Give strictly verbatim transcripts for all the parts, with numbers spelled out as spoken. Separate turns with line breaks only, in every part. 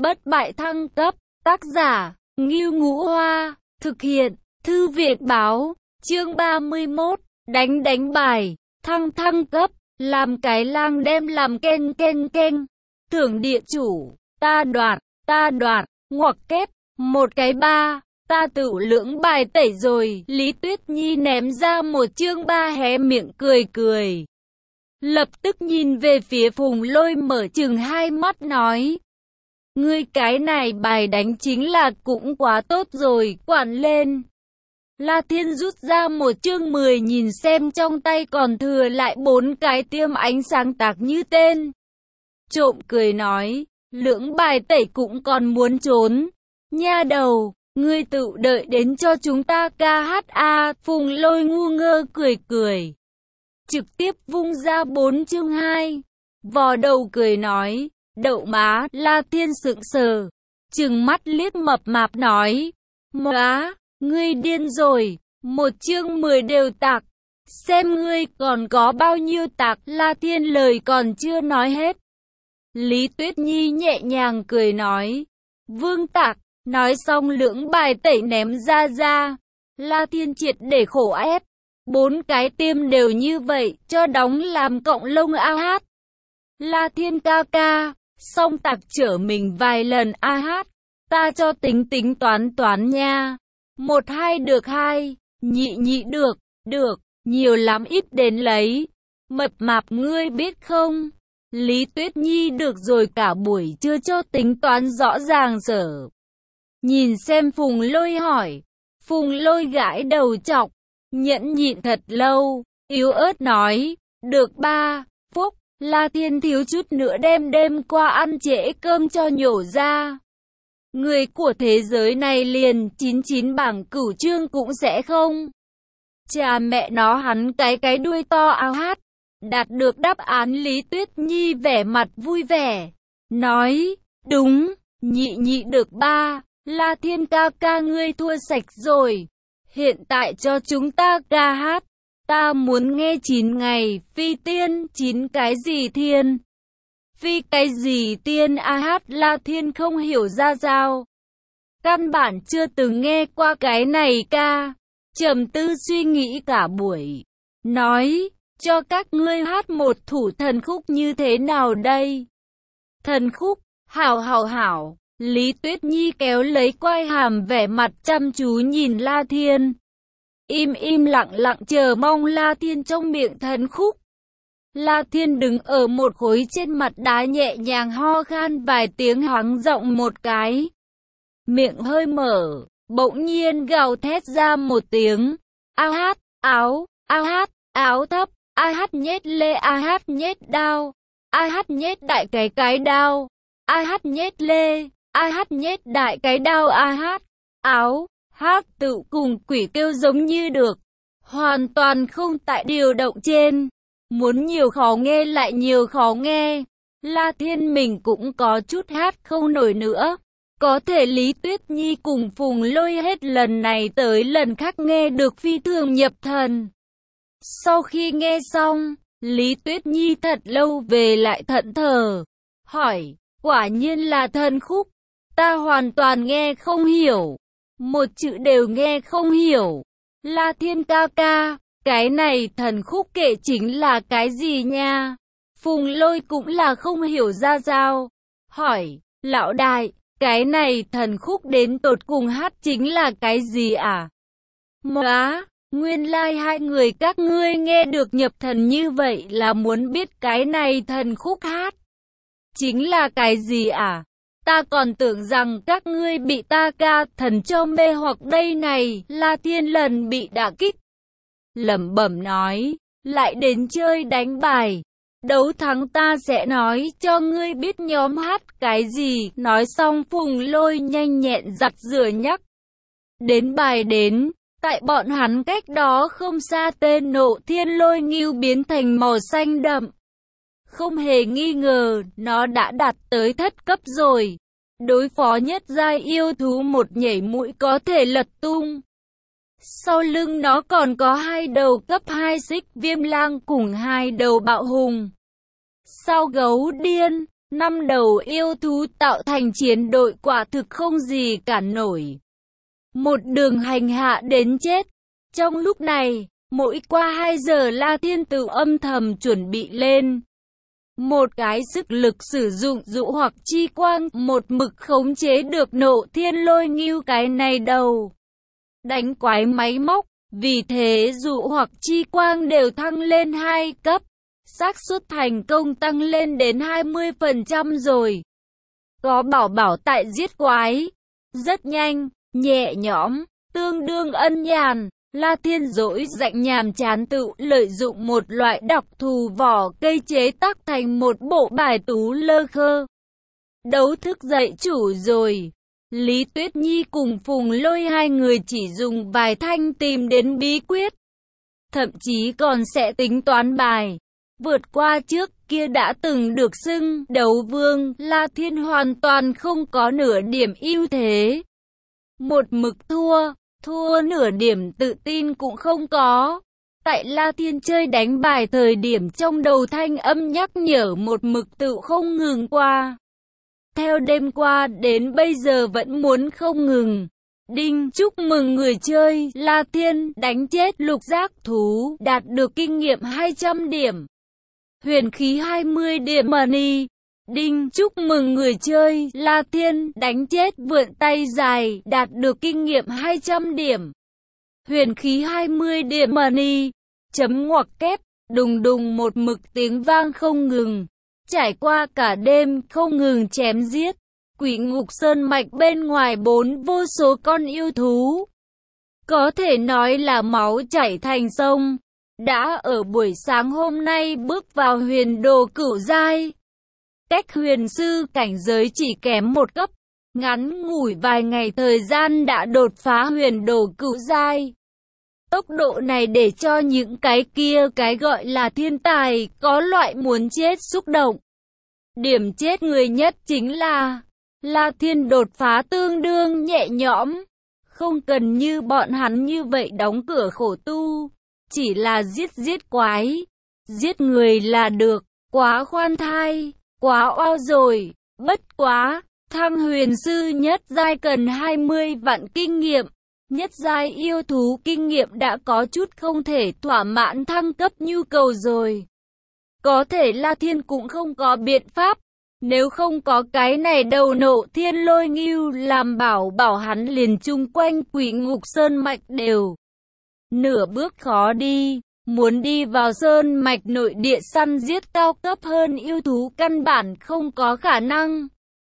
bất bại thăng cấp, tác giả, Ngưu Ngũ Hoa, thực hiện, Thư viện Báo, chương ba mươi mốt, đánh đánh bài, thăng thăng cấp, làm cái lang đem làm kênh kênh kênh, thưởng địa chủ, ta đoạt, ta đoạt, ngoặc kép, một cái ba, ta tự lưỡng bài tẩy rồi, Lý Tuyết Nhi ném ra một chương ba hé miệng cười cười. Lập tức nhìn về phía Phùng Lôi mở chừng hai mắt nói. Ngươi cái này bài đánh chính là cũng quá tốt rồi, quản lên. La Thiên rút ra một chương mười nhìn xem trong tay còn thừa lại bốn cái tiêm ánh sáng tạc như tên. Trộm cười nói, lưỡng bài tẩy cũng còn muốn trốn. Nha đầu, ngươi tự đợi đến cho chúng ta ca hát a. Phùng Lôi ngu ngơ cười cười. Trực tiếp vung ra bốn chương hai. Vò đầu cười nói, đậu má. La Thiên sững sờ, trừng mắt liếc mập mạp nói, má, ngươi điên rồi, một chương mười đều tạc, xem ngươi còn có bao nhiêu tạc. La Thiên lời còn chưa nói hết, Lý Tuyết Nhi nhẹ nhàng cười nói, vương tạc. Nói xong lưỡng bài tẩy ném ra ra. La Thiên triệt để khổ ép, bốn cái tiêm đều như vậy, cho đóng làm cộng lông a hát. La Thiên ca ca, xong tạc trở mình vài lần a hát, ta cho tính tính toán toán nha. Một hai được hai, nhị nhị được, được, nhiều lắm ít đến lấy. Mập mạp ngươi biết không? Lý Tuyết Nhi được rồi cả buổi chưa cho tính toán rõ ràng sở. Nhìn xem Phùng Lôi hỏi, Phùng Lôi gãi đầu chọc, nhẫn nhịn thật lâu, yếu ớt nói, được ba, phúc. La Thiên thiếu chút nữa đem đêm qua ăn trễ cơm cho nhổ ra. Người của thế giới này liền chín chín bảng cửu chương cũng sẽ không. Cha mẹ nó hắn cái cái đuôi to áo hát. Đạt được đáp án Lý Tuyết Nhi vẻ mặt vui vẻ. Nói, đúng, nhị nhị được ba. La Thiên ca ca ngươi thua sạch rồi. Hiện tại cho chúng ta ca hát. Ta muốn nghe chín ngày, phi tiên, chín cái gì thiên? Phi cái gì tiên a hát. La Thiên không hiểu ra sao. Căn bản chưa từng nghe qua cái này ca. Trầm tư suy nghĩ cả buổi. Nói, cho các ngươi hát một thủ thần khúc như thế nào đây? Thần khúc, hảo hảo hảo. Lý Tuyết Nhi kéo lấy quai hàm vẻ mặt chăm chú nhìn La Thiên. Im im lặng lặng chờ mong La Thiên trong miệng thần khúc. La Thiên đứng ở một khối trên mặt đá nhẹ nhàng ho khan vài tiếng hắng giọng một cái. Miệng hơi mở, bỗng nhiên gào thét ra một tiếng. A hát, áo, a hát, áo thấp, a hát nhét lê, a hát nhét đao, a hát nhét đại cái cái đao, a hát nhét lê, a hát nhét đại cái đao, a hát, áo. Hát tự cùng quỷ kêu giống như được, hoàn toàn không tại điều động trên. Muốn nhiều khó nghe lại nhiều khó nghe. La Thiên mình cũng có chút hát không nổi nữa. Có thể Lý Tuyết Nhi cùng Phùng Lôi hết lần này tới lần khác nghe được phi thường nhập thần. Sau khi nghe xong, Lý Tuyết Nhi thật lâu về lại thẫn thờ, hỏi, quả nhiên là thần khúc, ta hoàn toàn nghe không hiểu. Một chữ đều nghe không hiểu. La Thiên ca ca, cái này thần khúc kệ chính là cái gì nha? Phùng Lôi cũng là không hiểu ra sao. Hỏi, lão đại, cái này thần khúc đến tột cùng hát chính là cái gì à? Móa, nguyên lai like hai người các ngươi nghe được nhập thần như vậy là muốn biết cái này thần khúc hát chính là cái gì à? Ta còn tưởng rằng các ngươi bị ta ca thần cho mê hoặc đây này. La Thiên lần bị đả kích, lẩm bẩm nói, lại đến chơi đánh bài. Đấu thắng ta sẽ nói cho ngươi biết nhóm hát cái gì. Nói xong Phùng Lôi nhanh nhẹn giặt rửa nhắc. Đến bài đến, tại bọn hắn cách đó không xa tên Nộ Thiên Lôi Ngưu biến thành màu xanh đậm. Không hề nghi ngờ, nó đã đạt tới thất cấp rồi. Đối phó nhất giai yêu thú một nhảy mũi có thể lật tung. Sau lưng nó còn có hai đầu cấp hai xích viêm lang cùng hai đầu bạo hùng. Sao gấu điên, Năm đầu yêu thú tạo thành chiến đội quả thực không gì cản nổi. Một đường hành hạ đến chết. Trong lúc này, mỗi qua hai giờ La Thiên tự âm thầm chuẩn bị lên một cái sức lực sử dụng dụ hoặc chi quang, một mực khống chế được Nộ Thiên Lôi Ngưu cái này đầu đánh quái máy móc. Vì thế dụ hoặc chi quang đều thăng lên hai cấp, xác suất thành công tăng lên đến hai mươi phần trăm rồi. Có bảo bảo tại giết quái, rất nhanh, nhẹ nhõm, tương đương ân nhàn. La Thiên dỗi rảnh nhàm chán tự lợi dụng một loại đặc thù vỏ cây chế tác thành một bộ bài tú lơ khơ. Đấu thức dạy chủ rồi. Lý Tuyết Nhi cùng Phùng Lôi hai người chỉ dùng vài thanh tìm đến bí quyết. Thậm chí còn sẽ tính toán bài. Vượt qua trước kia đã từng được xưng đấu vương, La Thiên hoàn toàn không có nửa điểm ưu thế. Một mực thua, thua nửa điểm tự tin cũng không có. Tại La Thiên chơi đánh bài thời điểm trong đầu thanh âm nhắc nhở một mực tự không ngừng qua. Theo đêm qua đến bây giờ vẫn muốn không ngừng. Đinh, chúc mừng người chơi, La Thiên đánh chết lục giác thú, đạt được kinh nghiệm hai trăm điểm. Huyền khí hai mươi điểm money. Đinh, chúc mừng người chơi, La Thiên đánh chết vượn tay dài, đạt được kinh nghiệm hai trăm điểm. Huyền khí hai mươi điểm money. Chấm ngoặc kép, đùng đùng một mực tiếng vang không ngừng. Trải qua cả đêm không ngừng chém giết, Quỷ Ngục Sơn mạch bên ngoài bốn vô số con yêu thú. Có thể nói là máu chảy thành sông. Đã ở buổi sáng hôm nay bước vào huyền đồ cửu giai. Cách huyền sư cảnh giới chỉ kém một cấp, ngắn ngủi vài ngày thời gian đã đột phá huyền đồ cửu giai. Tốc độ này để cho những cái kia cái gọi là thiên tài có loại muốn chết xúc động. Điểm chết người nhất chính là La Thiên đột phá tương đương nhẹ nhõm. Không cần như bọn hắn như vậy đóng cửa khổ tu. Chỉ là giết giết quái, giết người là được. Quá khoan thai, quá oao rồi. Bất quá, thăng huyền sư nhất giai cần hai mươi vạn kinh nghiệm. Nhất giai yêu thú kinh nghiệm đã có chút không thể thỏa mãn thăng cấp nhu cầu rồi. Có thể La Thiên cũng không có biện pháp. Nếu không có cái này đầu Nộ Thiên Lôi Ngưu làm bảo bảo hắn liền chung quanh Quỷ Ngục Sơn mạch đều nửa bước khó đi. Muốn đi vào sơn mạch nội địa săn giết cao cấp hơn yêu thú căn bản không có khả năng.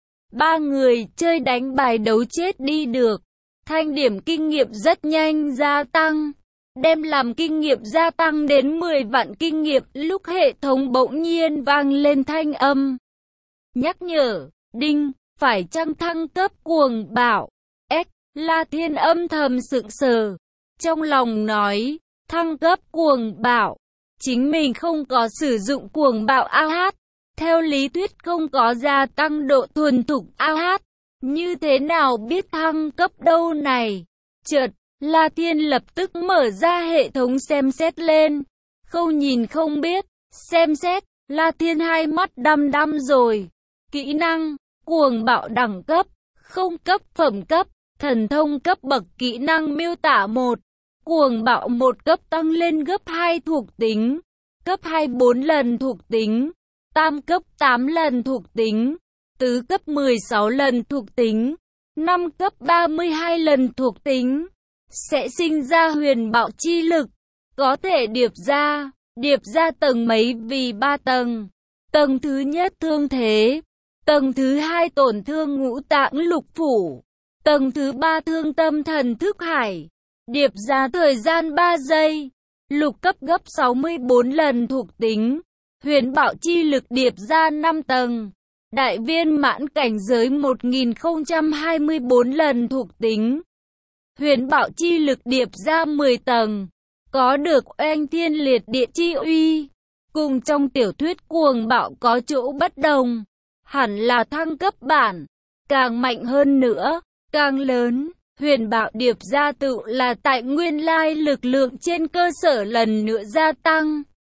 Ba người chơi đánh bài đấu chết đi được. Thanh điểm kinh nghiệm rất nhanh gia tăng. Đem làm kinh nghiệm gia tăng đến mười vạn kinh nghiệm lúc hệ thống bỗng nhiên vang lên thanh âm. Nhắc nhở, đinh, phải chăng thăng cấp cuồng bạo. S, La Thiên âm thầm sững sờ. Trong lòng nói, thăng cấp cuồng bạo. Chính mình không có sử dụng cuồng bạo a hát. Theo lý thuyết không có gia tăng độ thuần thục a hát. Như thế nào biết thăng cấp đâu này? Chợt, La Thiên lập tức mở ra hệ thống xem xét lên. Không nhìn không biết, xem xét, La Thiên hai mắt đăm đăm rồi. Kỹ năng, cuồng bạo đẳng cấp, không cấp phẩm cấp, thần thông cấp bậc kỹ năng miêu tả một. Cuồng bạo một cấp tăng lên gấp hai thuộc tính, cấp hai bốn lần thuộc tính, tam cấp tám lần thuộc tính, tứ cấp mười sáu lần thuộc tính, năm cấp ba mươi hai lần thuộc tính. Sẽ sinh ra huyền bạo chi lực, có thể điệp ra, điệp ra tầng mấy vì ba tầng. Tầng thứ nhất thương thế, tầng thứ hai tổn thương ngũ tạng lục phủ, tầng thứ ba thương tâm thần thức hải. Điệp ra thời gian ba giây, lục cấp gấp sáu mươi bốn lần thuộc tính, huyền bạo chi lực điệp ra năm tầng, đại viên mãn cảnh giới một nghìn không trăm hai mươi bốn lần thuộc tính, huyền bạo chi lực điệp ra mười tầng, có được oanh thiên liệt địa chi uy, cùng trong tiểu thuyết cuồng bạo có chỗ bất đồng, hẳn là thăng cấp bản, càng mạnh hơn nữa, càng lớn. Huyền bạo điệp gia tự là tại nguyên lai lực lượng trên cơ sở lần nữa gia tăng.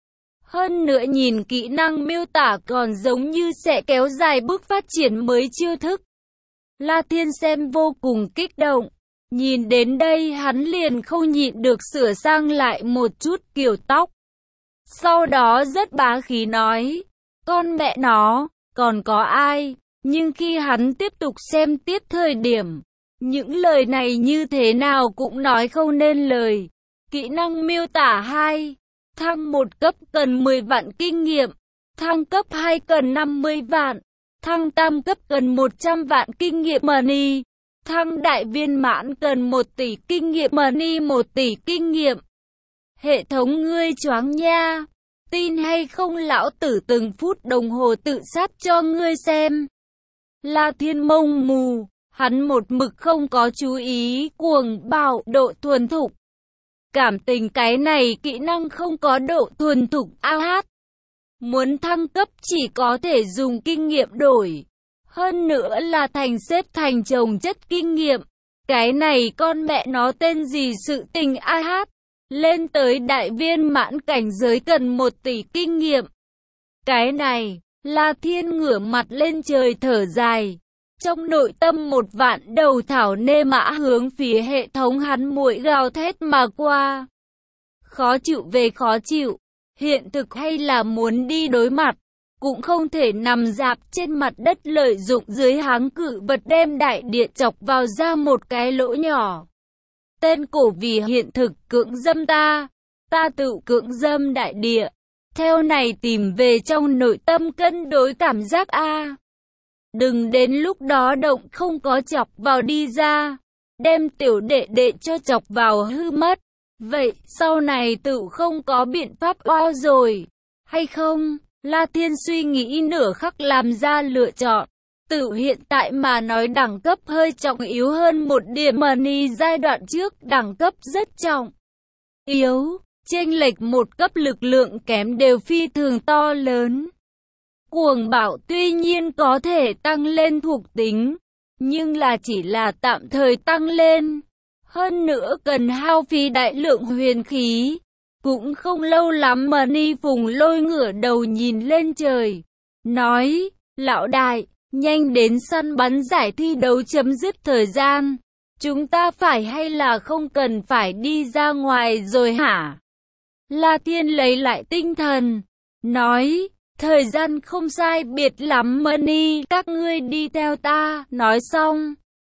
Hơn nữa nhìn kỹ năng miêu tả còn giống như sẽ kéo dài bước phát triển mới chiêu thức. La Thiên xem vô cùng kích động. Nhìn đến đây hắn liền không nhịn được sửa sang lại một chút kiểu tóc. Sau đó rất bá khí nói, con mẹ nó, còn có ai? Nhưng khi hắn tiếp tục xem tiếp thời điểm, những lời này như thế nào cũng nói không nên lời. Kỹ năng miêu tả hai. Thăng một cấp cần mười vạn kinh nghiệm. Thăng cấp hai cần năm mươi vạn. Thăng tam cấp cần một trăm vạn kinh nghiệm money. Thăng đại viên mãn cần một tỷ kinh nghiệm money, một tỷ kinh nghiệm. Hệ thống ngươi choáng nha. Tin hay không lão tử từng phút đồng hồ tự sát cho ngươi xem. La Thiên mông mù, hắn một mực không có chú ý cuồng bạo độ thuần thục. Cảm tình cái này kỹ năng không có độ thuần thục a hát. Muốn thăng cấp chỉ có thể dùng kinh nghiệm đổi. Hơn nữa là thành xếp thành chồng chất kinh nghiệm. Cái này con mẹ nó tên gì sự tình a hát. Lên tới đại viên mãn cảnh giới cần một tỷ kinh nghiệm. Cái này, La Thiên ngửa mặt lên trời thở dài. Trong nội tâm một vạn đầu thảo nê mã hướng phía hệ thống hắn muội gào thét mà qua. Khó chịu về khó chịu, hiện thực hay là muốn đi đối mặt, cũng không thể nằm rạp trên mặt đất lợi dụng dưới háng cự vật đem đại địa chọc vào ra một cái lỗ nhỏ. Tên cổ vì hiện thực cưỡng dâm ta, ta tự cưỡng dâm đại địa. Theo này tìm về trong nội tâm cân đối cảm giác a. Đừng đến lúc đó động không có chọc vào đi ra, đem tiểu đệ đệ cho chọc vào hư mất. Vậy sau này tự không có biện pháp oao rồi, hay không? La Thiên suy nghĩ nửa khắc làm ra lựa chọn. Tự hiện tại mà nói đẳng cấp hơi trọng yếu hơn một điểm, money giai đoạn trước đẳng cấp rất trọng yếu, chênh lệch một cấp lực lượng kém đều phi thường to lớn. Cuồng bạo tuy nhiên có thể tăng lên thuộc tính, nhưng là chỉ là tạm thời tăng lên. Hơn nữa cần hao phí đại lượng huyền khí. Cũng không lâu lắm mà Ni Phùng Lôi ngửa đầu nhìn lên trời, nói, lão đại, nhanh đến săn bắn giải thi đấu chấm dứt thời gian. Chúng ta phải hay là không cần phải đi ra ngoài rồi hả? La Thiên lấy lại tinh thần, nói, thời gian không sai biệt lắm Money, các ngươi đi theo ta. Nói xong,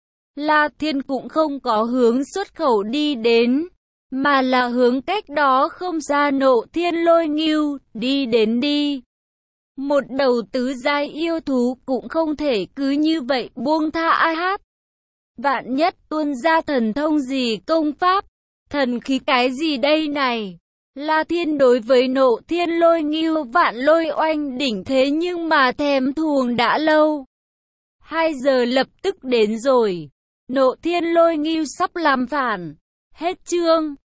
La Thiên cũng không có hướng xuất khẩu đi đến, mà là hướng cách đó không xa Nộ Thiên Lôi Ngưu, đi đến đi. Một đầu tứ giai yêu thú cũng không thể cứ như vậy buông tha ai hát. Vạn nhất tuôn ra thần thông gì công pháp, thần khí cái gì đây này? La Thiên đối với Nộ Thiên Lôi Ngưu vạn lôi oanh đỉnh thế nhưng mà thèm thuồng đã lâu. Hai giờ lập tức đến rồi. Nộ Thiên Lôi Ngưu sắp làm phản. Hết chương.